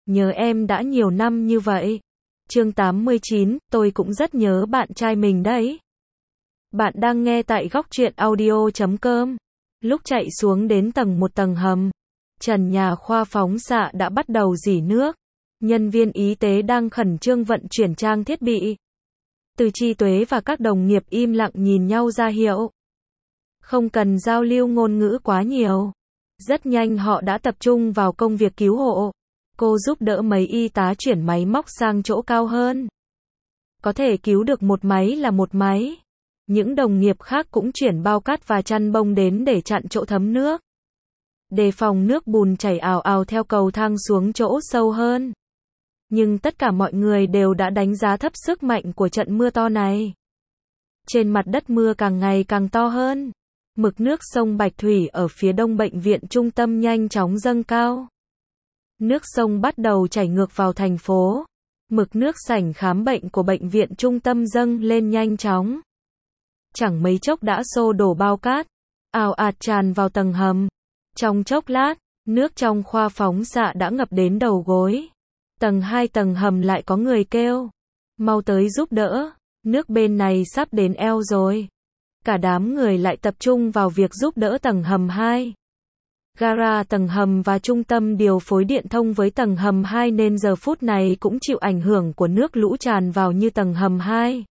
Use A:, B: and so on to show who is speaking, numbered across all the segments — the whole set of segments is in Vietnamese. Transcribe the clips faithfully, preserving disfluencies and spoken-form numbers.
A: nhớ em đã nhiều năm như vậy. Chương tám mươi chín, tôi cũng rất nhớ bạn trai mình đấy. Bạn đang nghe tại góc truyện audio chấm com. Lúc chạy xuống đến tầng một tầng hầm, trần nhà khoa phóng xạ đã bắt đầu rỉ nước. Nhân viên y tế đang khẩn trương vận chuyển trang thiết bị. Từ Chi Tuế và các đồng nghiệp im lặng nhìn nhau ra hiệu. Không cần giao lưu ngôn ngữ quá nhiều. Rất nhanh họ đã tập trung vào công việc cứu hộ. Cô giúp đỡ mấy y tá chuyển máy móc sang chỗ cao hơn. Có thể cứu được một máy là một máy. Những đồng nghiệp khác cũng chuyển bao cát và chăn bông đến để chặn chỗ thấm nước. Đề phòng nước bùn chảy ào ào theo cầu thang xuống chỗ sâu hơn. Nhưng tất cả mọi người đều đã đánh giá thấp sức mạnh của trận mưa to này. Trên mặt đất mưa càng ngày càng to hơn. Mực nước sông Bạch Thủy ở phía đông bệnh viện trung tâm nhanh chóng dâng cao. Nước sông bắt đầu chảy ngược vào thành phố. Mực nước sảnh khám bệnh của bệnh viện trung tâm dâng lên nhanh chóng. Chẳng mấy chốc đã xô đổ bao cát, ào ạt tràn vào tầng hầm. Trong chốc lát, nước trong khoa phóng xạ đã ngập đến đầu gối. Tầng hai tầng hầm lại có người kêu. Mau tới giúp đỡ, nước bên này sắp đến eo rồi. Cả đám người lại tập trung vào việc giúp đỡ tầng hầm hai. Gara tầng hầm và trung tâm điều phối điện thông với tầng hầm hai nên giờ phút này cũng chịu ảnh hưởng của nước lũ tràn vào như tầng hầm hai.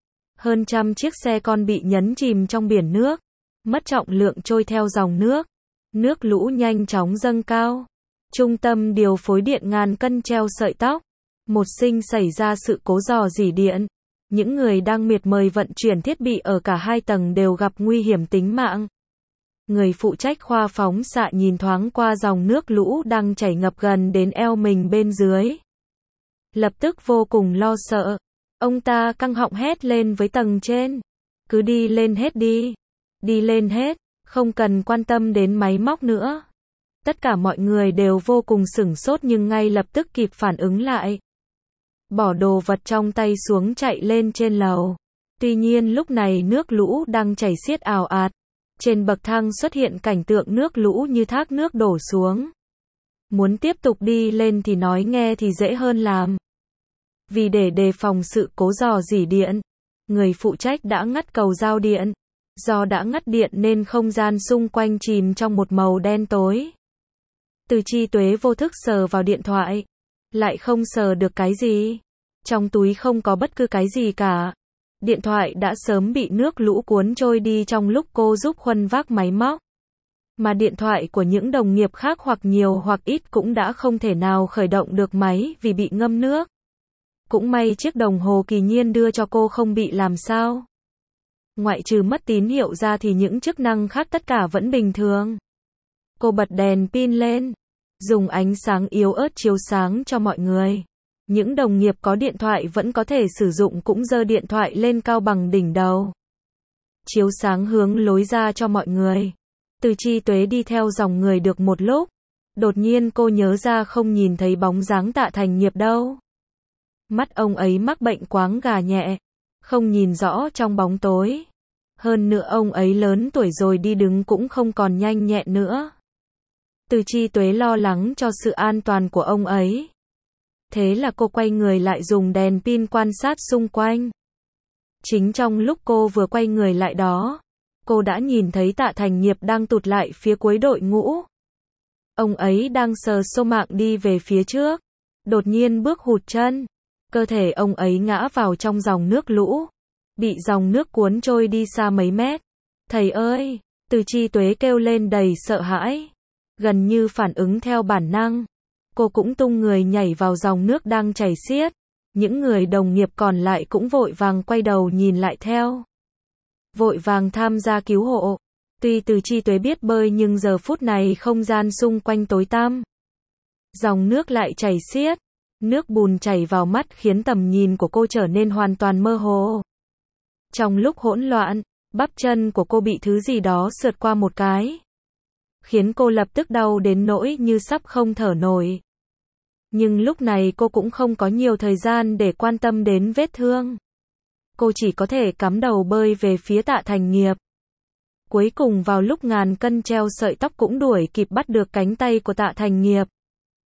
A: Hơn trăm chiếc xe con bị nhấn chìm trong biển nước, mất trọng lượng trôi theo dòng nước. Nước lũ nhanh chóng dâng cao. Trung tâm điều phối điện ngàn cân treo sợi tóc. Một sinh xảy ra sự cố rò rỉ điện. Những người đang miệt mời vận chuyển thiết bị ở cả hai tầng đều gặp nguy hiểm tính mạng. Người phụ trách khoa phóng xạ nhìn thoáng qua dòng nước lũ đang chảy ngập gần đến eo mình bên dưới. Lập tức vô cùng lo sợ. Ông ta căng họng hét lên với tầng trên. Cứ đi lên hết đi. Đi lên hết, không cần quan tâm đến máy móc nữa. Tất cả mọi người đều vô cùng sửng sốt nhưng ngay lập tức kịp phản ứng lại. Bỏ đồ vật trong tay xuống chạy lên trên lầu. Tuy nhiên lúc này nước lũ đang chảy xiết ào ạt. Trên bậc thang xuất hiện cảnh tượng nước lũ như thác nước đổ xuống. Muốn tiếp tục đi lên thì nói nghe thì dễ hơn làm. Vì để đề phòng sự cố rò rỉ điện, người phụ trách đã ngắt cầu giao điện. Do đã ngắt điện nên không gian xung quanh chìm trong một màu đen tối. Từ Chi Tuế vô thức sờ vào điện thoại. Lại không sờ được cái gì. Trong túi không có bất cứ cái gì cả. Điện thoại đã sớm bị nước lũ cuốn trôi đi trong lúc cô giúp khuân vác máy móc. Mà điện thoại của những đồng nghiệp khác hoặc nhiều hoặc ít cũng đã không thể nào khởi động được máy vì bị ngâm nước. Cũng may chiếc đồng hồ kỳ nhiên đưa cho cô không bị làm sao. Ngoại trừ mất tín hiệu ra thì những chức năng khác tất cả vẫn bình thường. Cô bật đèn pin lên, dùng ánh sáng yếu ớt chiếu sáng cho mọi người. Những đồng nghiệp có điện thoại vẫn có thể sử dụng cũng giơ điện thoại lên cao bằng đỉnh đầu. Chiếu sáng hướng lối ra cho mọi người. Từ Chi Tuế đi theo dòng người được một lúc. Đột nhiên cô nhớ ra không nhìn thấy bóng dáng Tạ Thành Nghiệp đâu. Mắt ông ấy mắc bệnh quáng gà nhẹ. Không nhìn rõ trong bóng tối. Hơn nữa ông ấy lớn tuổi rồi đi đứng cũng không còn nhanh nhẹn nữa. Từ Chi Tuế lo lắng cho sự an toàn của ông ấy. Thế là cô quay người lại dùng đèn pin quan sát xung quanh. Chính trong lúc cô vừa quay người lại đó, cô đã nhìn thấy Tạ Thành Nghiệp đang tụt lại phía cuối đội ngũ. Ông ấy đang sờ xô mạng đi về phía trước. Đột nhiên bước hụt chân. Cơ thể ông ấy ngã vào trong dòng nước lũ. Bị dòng nước cuốn trôi đi xa mấy mét. Thầy ơi! Từ Chi Tuế kêu lên đầy sợ hãi. Gần như phản ứng theo bản năng. Cô cũng tung người nhảy vào dòng nước đang chảy xiết. Những người đồng nghiệp còn lại cũng vội vàng quay đầu nhìn lại theo. Vội vàng tham gia cứu hộ. Tuy Từ Chi Tuế biết bơi nhưng giờ phút này không gian xung quanh tối tăm. Dòng nước lại chảy xiết. Nước bùn chảy vào mắt khiến tầm nhìn của cô trở nên hoàn toàn mơ hồ. Trong lúc hỗn loạn, bắp chân của cô bị thứ gì đó sượt qua một cái. Khiến cô lập tức đau đến nỗi như sắp không thở nổi. Nhưng lúc này cô cũng không có nhiều thời gian để quan tâm đến vết thương. Cô chỉ có thể cắm đầu bơi về phía Tạ Thành Nghiệp. Cuối cùng vào lúc ngàn cân treo sợi tóc cũng đuổi kịp bắt được cánh tay của Tạ Thành Nghiệp.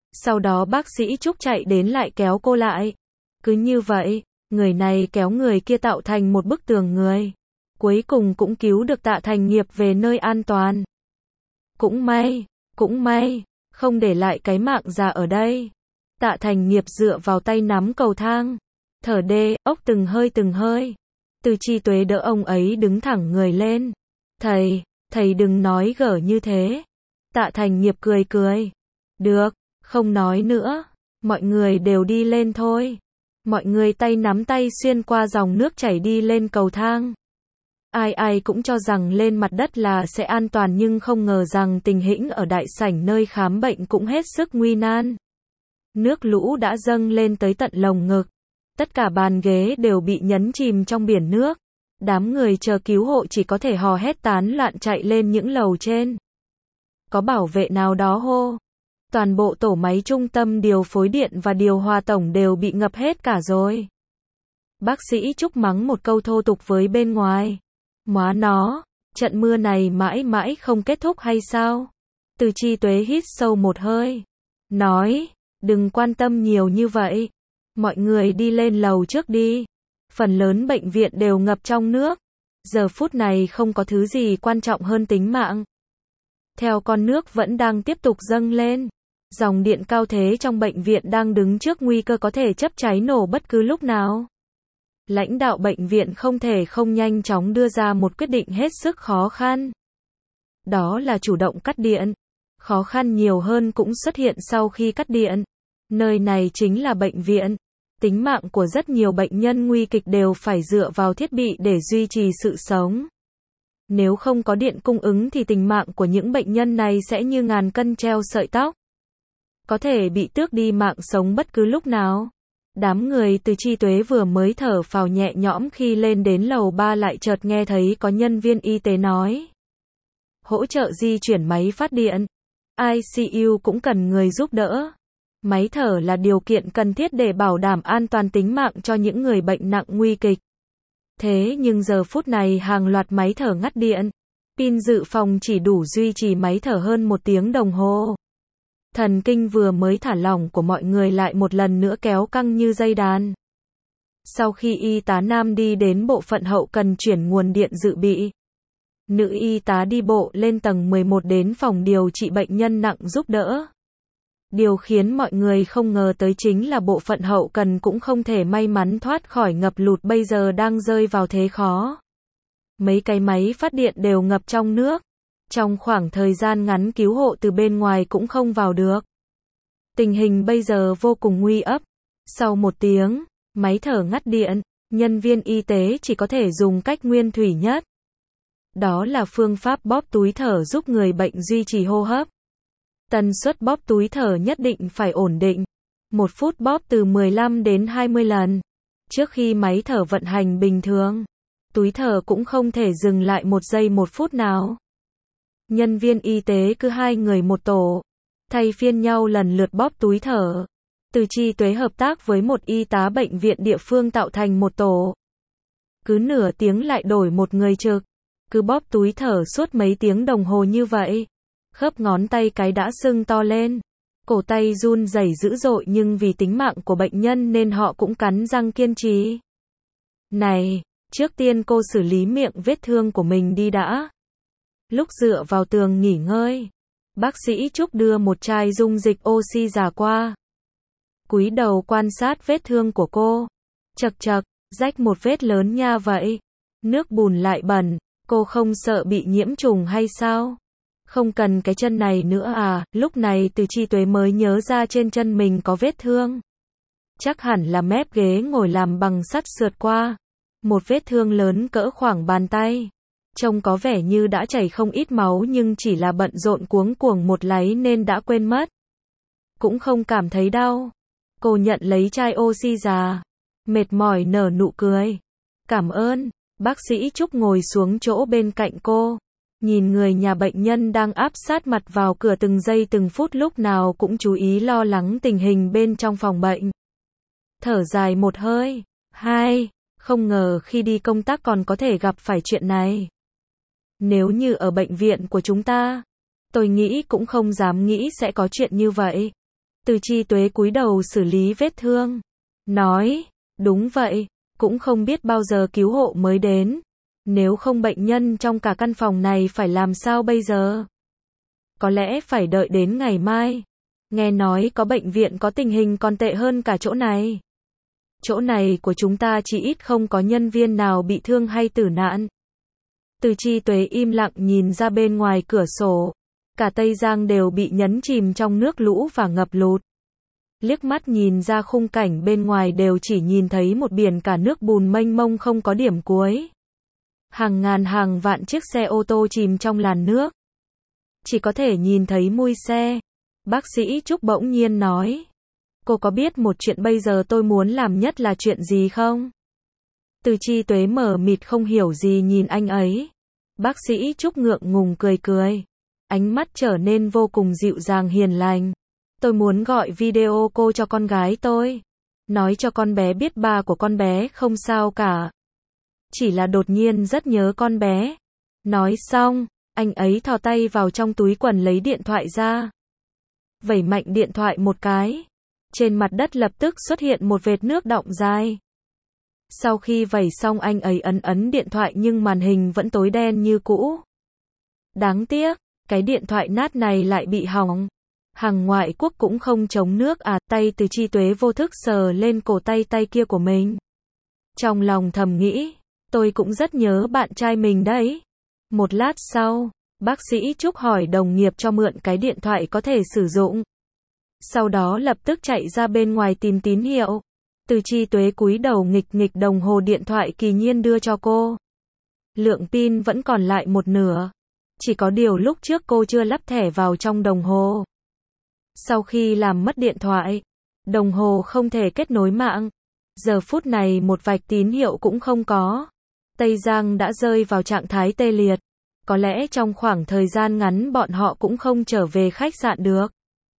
A: Sau đó bác sĩ Trúc chạy đến lại kéo cô lại. Cứ như vậy, người này kéo người kia tạo thành một bức tường người. Cuối cùng cũng cứu được Tạ Thành Nghiệp về nơi an toàn. Cũng may, cũng may, không để lại cái mạng già ở đây. Tạ Thành Nghiệp dựa vào tay nắm cầu thang. Thở đê, ốc từng hơi từng hơi. Từ Chi Tuế đỡ ông ấy đứng thẳng người lên. Thầy, thầy đừng nói gở như thế. Tạ Thành Nghiệp cười cười. Được, không nói nữa. Mọi người đều đi lên thôi. Mọi người tay nắm tay xuyên qua dòng nước chảy đi lên cầu thang. Ai ai cũng cho rằng lên mặt đất là sẽ an toàn nhưng không ngờ rằng tình hình ở đại sảnh nơi khám bệnh cũng hết sức nguy nan. Nước lũ đã dâng lên tới tận lồng ngực. Tất cả bàn ghế đều bị nhấn chìm trong biển nước. Đám người chờ cứu hộ chỉ có thể hò hét tán loạn chạy lên những lầu trên. Có bảo vệ nào đó hô. Toàn bộ tổ máy trung tâm điều phối điện và điều hòa tổng đều bị ngập hết cả rồi. Bác sĩ Trúc mắng một câu thô tục với bên ngoài. Móa nó, trận mưa này mãi mãi không kết thúc hay sao? Từ Chi Tuế hít sâu một hơi. Nói, đừng quan tâm nhiều như vậy. Mọi người đi lên lầu trước đi. Phần lớn bệnh viện đều ngập trong nước. Giờ phút này không có thứ gì quan trọng hơn tính mạng. Theo con nước vẫn đang tiếp tục dâng lên. Dòng điện cao thế trong bệnh viện đang đứng trước nguy cơ có thể chấp cháy nổ bất cứ lúc nào. Lãnh đạo bệnh viện không thể không nhanh chóng đưa ra một quyết định hết sức khó khăn. Đó là chủ động cắt điện. Khó khăn nhiều hơn cũng xuất hiện sau khi cắt điện. Nơi này chính là bệnh viện. Tính mạng của rất nhiều bệnh nhân nguy kịch đều phải dựa vào thiết bị để duy trì sự sống. Nếu không có điện cung ứng thì tình mạng của những bệnh nhân này sẽ như ngàn cân treo sợi tóc. Có thể bị tước đi mạng sống bất cứ lúc nào. Đám người Từ Chi Tuế vừa mới thở phào nhẹ nhõm khi lên đến lầu ba lại chợt nghe thấy có nhân viên y tế nói. Hỗ trợ di chuyển máy phát điện. i xê u cũng cần người giúp đỡ. Máy thở là điều kiện cần thiết để bảo đảm an toàn tính mạng cho những người bệnh nặng nguy kịch. Thế nhưng giờ phút này hàng loạt máy thở ngắt điện. Pin dự phòng chỉ đủ duy trì máy thở hơn một tiếng đồng hồ. Thần kinh vừa mới thả lỏng của mọi người lại một lần nữa kéo căng như dây đàn. Sau khi y tá nam đi đến bộ phận hậu cần chuyển nguồn điện dự bị, nữ y tá đi bộ lên tầng mười một đến phòng điều trị bệnh nhân nặng giúp đỡ. Điều khiến mọi người không ngờ tới chính là bộ phận hậu cần cũng không thể may mắn thoát khỏi ngập lụt bây giờ đang rơi vào thế khó. Mấy cái máy phát điện đều ngập trong nước. Trong khoảng thời gian ngắn cứu hộ từ bên ngoài cũng không vào được. Tình hình bây giờ vô cùng nguy ấp. Sau một tiếng, máy thở ngắt điện, nhân viên y tế chỉ có thể dùng cách nguyên thủy nhất. Đó là phương pháp bóp túi thở giúp người bệnh duy trì hô hấp. Tần suất bóp túi thở nhất định phải ổn định. Một phút bóp từ mười lăm đến hai mươi lần. Trước khi máy thở vận hành bình thường, túi thở cũng không thể dừng lại một giây một phút nào. Nhân viên y tế cứ hai người một tổ, thay phiên nhau lần lượt bóp túi thở. Từ Chi Tuế hợp tác với một y tá bệnh viện địa phương tạo thành một tổ. Cứ nửa tiếng lại đổi một người trực. Cứ bóp túi thở suốt mấy tiếng đồng hồ như vậy. Khớp ngón tay cái đã sưng to lên. Cổ tay run rẩy dữ dội nhưng vì tính mạng của bệnh nhân nên họ cũng cắn răng kiên trì. Này, trước tiên cô xử lý miệng vết thương của mình đi đã. Lúc dựa vào tường nghỉ ngơi, bác sĩ Trúc đưa một chai dung dịch oxy già qua. Cúi đầu quan sát vết thương của cô. Chật chật, rách một vết lớn nha vậy. Nước bùn lại bẩn, cô không sợ bị nhiễm trùng hay sao? Không cần cái chân này nữa à? Lúc này Từ Chi Tuế mới nhớ ra trên chân mình có vết thương. Chắc hẳn là mép ghế ngồi làm bằng sắt sượt qua. Một vết thương lớn cỡ khoảng bàn tay. Trông có vẻ như đã chảy không ít máu nhưng chỉ là bận rộn cuống cuồng một láy nên đã quên mất. Cũng không cảm thấy đau. Cô nhận lấy chai oxy già. Mệt mỏi nở nụ cười. Cảm ơn. Bác sĩ Trúc ngồi xuống chỗ bên cạnh cô. Nhìn người nhà bệnh nhân đang áp sát mặt vào cửa từng giây từng phút lúc nào cũng chú ý lo lắng tình hình bên trong phòng bệnh. Thở dài một hơi. Hai. Không ngờ khi đi công tác còn có thể gặp phải chuyện này. Nếu như ở bệnh viện của chúng ta, tôi nghĩ cũng không dám nghĩ sẽ có chuyện như vậy. Từ Chi Tuế cúi đầu xử lý vết thương. Nói, đúng vậy, cũng không biết bao giờ cứu hộ mới đến. Nếu không bệnh nhân trong cả căn phòng này phải làm sao bây giờ? Có lẽ phải đợi đến ngày mai. Nghe nói có bệnh viện có tình hình còn tệ hơn cả chỗ này. Chỗ này của chúng ta chỉ ít không có nhân viên nào bị thương hay tử nạn. Từ Chi Tuế im lặng nhìn ra bên ngoài cửa sổ. Cả Tây Giang đều bị nhấn chìm trong nước lũ và ngập lụt. Liếc mắt nhìn ra khung cảnh bên ngoài đều chỉ nhìn thấy một biển cả nước bùn mênh mông không có điểm cuối. Hàng ngàn hàng vạn chiếc xe ô tô chìm trong làn nước. Chỉ có thể nhìn thấy mui xe. Bác sĩ Trúc bỗng nhiên nói. Cô có biết một chuyện bây giờ tôi muốn làm nhất là chuyện gì không? Từ Chi Tuế mở mịt không hiểu gì nhìn anh ấy. Bác sĩ Trúc ngượng ngùng cười cười. Ánh mắt trở nên vô cùng dịu dàng hiền lành. Tôi muốn gọi video cô cho con gái tôi. Nói cho con bé biết ba của con bé không sao cả. Chỉ là đột nhiên rất nhớ con bé. Nói xong, anh ấy thò tay vào trong túi quần lấy điện thoại ra. Vẩy mạnh điện thoại một cái. Trên mặt đất lập tức xuất hiện một vệt nước đọng dài. Sau khi vẩy xong anh ấy ấn ấn điện thoại nhưng màn hình vẫn tối đen như cũ. Đáng tiếc, cái điện thoại nát này lại bị hỏng. Hàng ngoại quốc cũng không chống nước à, tay Từ Chi Tuế vô thức sờ lên cổ tay tay kia của mình. Trong lòng thầm nghĩ, tôi cũng rất nhớ bạn trai mình đấy. Một lát sau, bác sĩ Trúc hỏi đồng nghiệp cho mượn cái điện thoại có thể sử dụng. Sau đó lập tức chạy ra bên ngoài tìm tín hiệu. Từ Chi Tuế cúi đầu nghịch nghịch đồng hồ điện thoại Kỳ Nhiên đưa cho cô. Lượng pin vẫn còn lại một nửa. Chỉ có điều lúc trước cô chưa lắp thẻ vào trong đồng hồ. Sau khi làm mất điện thoại, đồng hồ không thể kết nối mạng. Giờ phút này một vạch tín hiệu cũng không có. Tây Giang đã rơi vào trạng thái tê liệt. Có lẽ trong khoảng thời gian ngắn bọn họ cũng không trở về khách sạn được.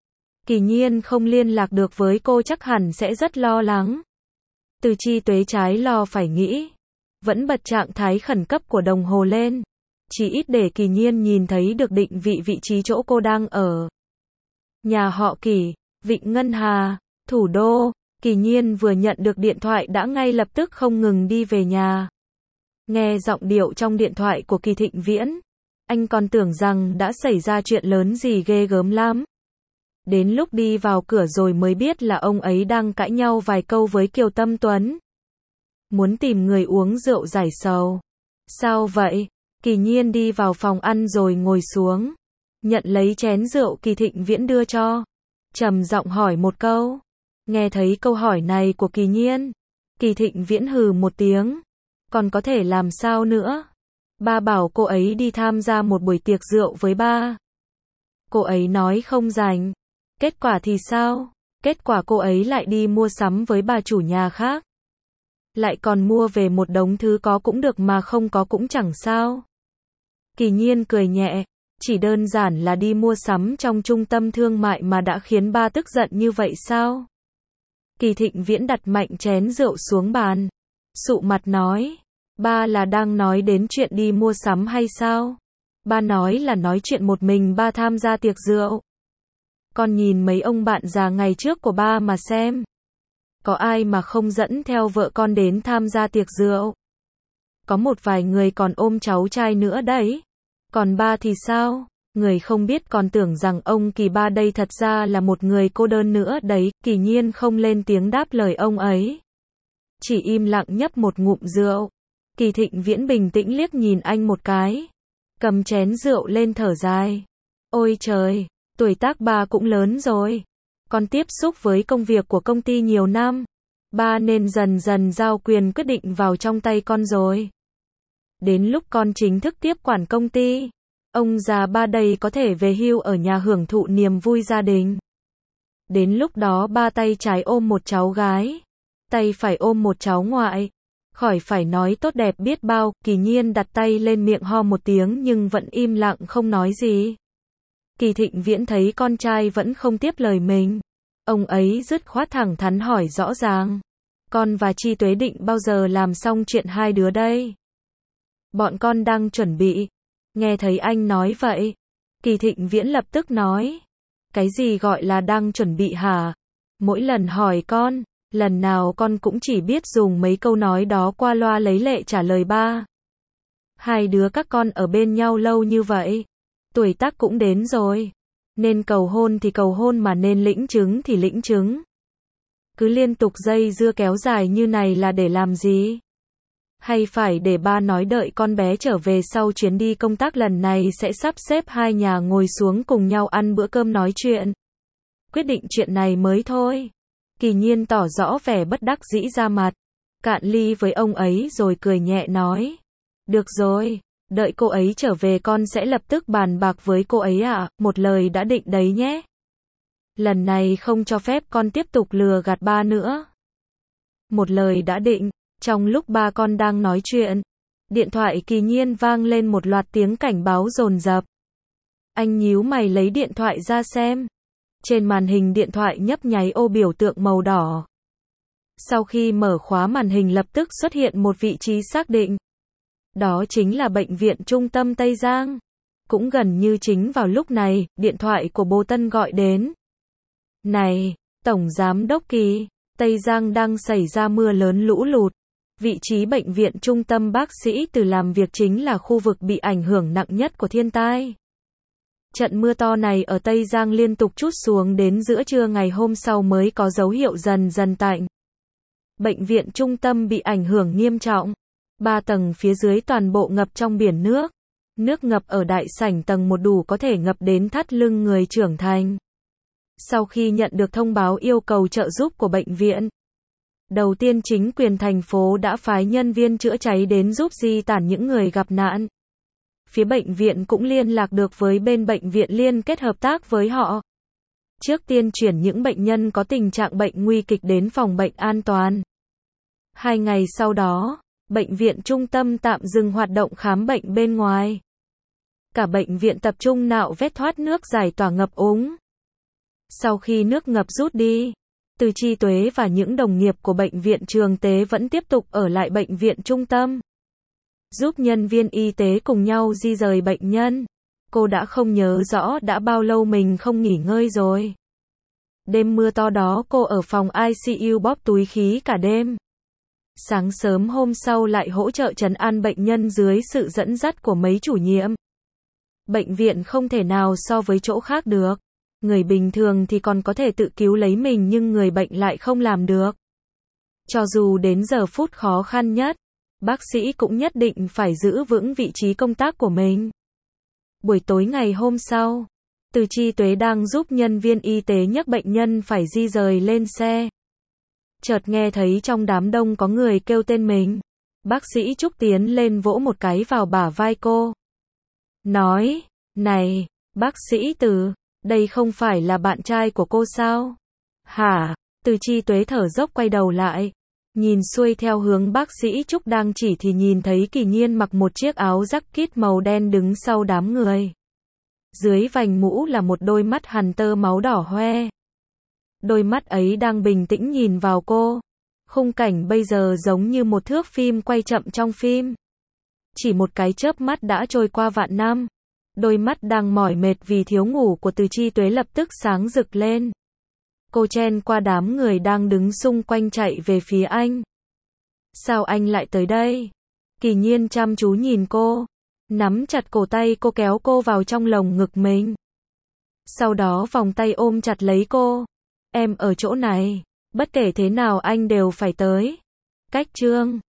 A: Kỳ Nhiên không liên lạc được với cô chắc hẳn sẽ rất lo lắng. Từ Chi Tuế trái lo phải nghĩ. Vẫn bật trạng thái khẩn cấp của đồng hồ lên. Chỉ ít để Kỳ Nhiên nhìn thấy được định vị vị trí chỗ cô đang ở. Nhà họ Kỳ, Vịnh Ngân Hà, thủ đô. Kỳ Nhiên vừa nhận được điện thoại đã ngay lập tức không ngừng đi về nhà. Nghe giọng điệu trong điện thoại của Kỳ Thịnh Viễn, anh còn tưởng rằng đã xảy ra chuyện lớn gì ghê gớm lắm. Đến lúc đi vào cửa rồi mới biết là ông ấy đang cãi nhau vài câu với Kiều Tâm Tuấn. Muốn tìm người uống rượu giải sầu. Sao vậy? Kỳ Nhiên đi vào phòng ăn rồi ngồi xuống. Nhận lấy chén rượu Kỳ Thịnh Viễn đưa cho. Trầm giọng hỏi một câu. Nghe thấy câu hỏi này của Kỳ Nhiên. Kỳ Thịnh Viễn hừ một tiếng. Còn có thể làm sao nữa? Ba bảo cô ấy đi tham gia một buổi tiệc rượu với ba. Cô ấy nói không rảnh. Kết quả thì sao? Kết quả cô ấy lại đi mua sắm với bà chủ nhà khác. Lại còn mua về một đống thứ có cũng được mà không có cũng chẳng sao. Kỳ Nhiên cười nhẹ. Chỉ đơn giản là đi mua sắm trong trung tâm thương mại mà đã khiến ba tức giận như vậy sao? Kỳ Thịnh Viễn đặt mạnh chén rượu xuống bàn. Sụ mặt nói. Ba là đang nói đến chuyện đi mua sắm hay sao? Ba nói là nói chuyện một mình ba tham gia tiệc rượu. Con nhìn mấy ông bạn già ngày trước của ba mà xem. Có ai mà không dẫn theo vợ con đến tham gia tiệc rượu? Có một vài người còn ôm cháu trai nữa đấy. Còn ba thì sao? Người không biết còn tưởng rằng ông Kỳ ba đây thật ra là một người cô đơn nữa đấy. Kỳ Nhiên không lên tiếng đáp lời ông ấy. Chỉ im lặng nhấp một ngụm rượu. Kỳ Thịnh Viễn bình tĩnh liếc nhìn anh một cái. Cầm chén rượu lên thở dài. Ôi trời, tuổi tác ba cũng lớn rồi. Con tiếp xúc với công việc của công ty nhiều năm. Ba nên dần dần giao quyền quyết định vào trong tay con rồi. Đến lúc con chính thức tiếp quản công ty, ông già ba đây có thể về hưu ở nhà hưởng thụ niềm vui gia đình. Đến lúc đó ba tay trái ôm một cháu gái, tay phải ôm một cháu ngoại. Khỏi phải nói tốt đẹp biết bao. Kỳ Nhiên đặt tay lên miệng ho một tiếng nhưng vẫn im lặng không nói gì. Kỳ Thịnh Viễn thấy con trai vẫn không tiếp lời mình. Ông ấy dứt khoát thẳng thắn hỏi rõ ràng. Con và Chi Tuế định bao giờ làm xong chuyện hai đứa đây? Bọn con đang chuẩn bị. Nghe thấy anh nói vậy, Kỳ Thịnh Viễn lập tức nói. Cái gì gọi là đang chuẩn bị hả? Mỗi lần hỏi con, lần nào con cũng chỉ biết dùng mấy câu nói đó qua loa lấy lệ trả lời ba. Hai đứa các con ở bên nhau lâu như vậy, tuổi tác cũng đến rồi, nên cầu hôn thì cầu hôn mà nên lĩnh chứng thì lĩnh chứng. Cứ liên tục dây dưa kéo dài như này là để làm gì? Hay phải để ba nói đợi con bé trở về sau chuyến đi công tác lần này sẽ sắp xếp hai nhà ngồi xuống cùng nhau ăn bữa cơm nói chuyện. Quyết định chuyện này mới thôi. Kỳ Nhiên tỏ rõ vẻ bất đắc dĩ ra mặt, cạn ly với ông ấy rồi cười nhẹ nói. Được rồi, đợi cô ấy trở về con sẽ lập tức bàn bạc với cô ấy ạ, à, một lời đã định đấy nhé. Lần này không cho phép con tiếp tục lừa gạt ba nữa. Một lời đã định. Trong lúc ba con đang nói chuyện, điện thoại Kỳ Nhiên vang lên một loạt tiếng cảnh báo dồn dập. Anh nhíu mày lấy điện thoại ra xem. Trên màn hình điện thoại nhấp nháy ô biểu tượng màu đỏ. Sau khi mở khóa màn hình lập tức xuất hiện một vị trí xác định. Đó chính là bệnh viện trung tâm Tây Giang. Cũng gần như chính vào lúc này, điện thoại của Bồ Tân gọi đến. Này, Tổng Giám Đốc Kỳ, Tây Giang đang xảy ra mưa lớn lũ lụt. Vị trí bệnh viện trung tâm bác sĩ Từ làm việc chính là khu vực bị ảnh hưởng nặng nhất của thiên tai. Trận mưa to này ở Tây Giang liên tục trút xuống đến giữa trưa ngày hôm sau mới có dấu hiệu dần dần tạnh. Bệnh viện trung tâm bị ảnh hưởng nghiêm trọng. Ba tầng phía dưới toàn bộ ngập trong biển nước. Nước ngập ở đại sảnh tầng một đủ có thể ngập đến thắt lưng người trưởng thành. Sau khi nhận được thông báo yêu cầu trợ giúp của bệnh viện, đầu tiên chính quyền thành phố đã phái nhân viên chữa cháy đến giúp di tản những người gặp nạn. Phía bệnh viện cũng liên lạc được với bên bệnh viện liên kết hợp tác với họ. Trước tiên chuyển những bệnh nhân có tình trạng bệnh nguy kịch đến phòng bệnh an toàn. Hai ngày sau đó, bệnh viện trung tâm tạm dừng hoạt động khám bệnh bên ngoài. Cả bệnh viện tập trung nạo vét thoát nước giải tỏa ngập úng. Sau khi nước ngập rút đi, Từ Chi Tuế và những đồng nghiệp của bệnh viện Trường Tế vẫn tiếp tục ở lại bệnh viện trung tâm, giúp nhân viên y tế cùng nhau di rời bệnh nhân. Cô đã không nhớ rõ đã bao lâu mình không nghỉ ngơi rồi. Đêm mưa to đó cô ở phòng i xê u bóp túi khí cả đêm. Sáng sớm hôm sau lại hỗ trợ trấn an bệnh nhân dưới sự dẫn dắt của mấy chủ nhiệm. Bệnh viện không thể nào so với chỗ khác được. Người bình thường thì còn có thể tự cứu lấy mình nhưng người bệnh lại không làm được. Cho dù đến giờ phút khó khăn nhất, bác sĩ cũng nhất định phải giữ vững vị trí công tác của mình. Buổi tối ngày hôm sau, Từ Chi Tuế đang giúp nhân viên y tế nhấc bệnh nhân phải di rời lên xe. Chợt nghe thấy trong đám đông có người kêu tên mình. Bác sĩ Trúc tiến lên vỗ một cái vào bả vai cô. Nói, này, bác sĩ Từ, đây không phải là bạn trai của cô sao? Hả? Từ Chi Tuế thở dốc quay đầu lại. Nhìn xuôi theo hướng bác sĩ Trúc đang chỉ thì nhìn thấy Kỳ Nhiên mặc một chiếc áo jacket màu đen đứng sau đám người. Dưới vành mũ là một đôi mắt hằn tơ máu đỏ hoe. Đôi mắt ấy đang bình tĩnh nhìn vào cô. Khung cảnh bây giờ giống như một thước phim quay chậm trong phim. Chỉ một cái chớp mắt đã trôi qua vạn năm. Đôi mắt đang mỏi mệt vì thiếu ngủ của Từ Chi Tuế lập tức sáng rực lên. Cô chen qua đám người đang đứng xung quanh chạy về phía anh. Sao anh lại tới đây? Kỳ Nhiên chăm chú nhìn cô, nắm chặt cổ tay cô kéo cô vào trong lồng ngực mình. Sau đó vòng tay ôm chặt lấy cô. Em ở chỗ này, bất kể thế nào anh đều phải tới. Cách chương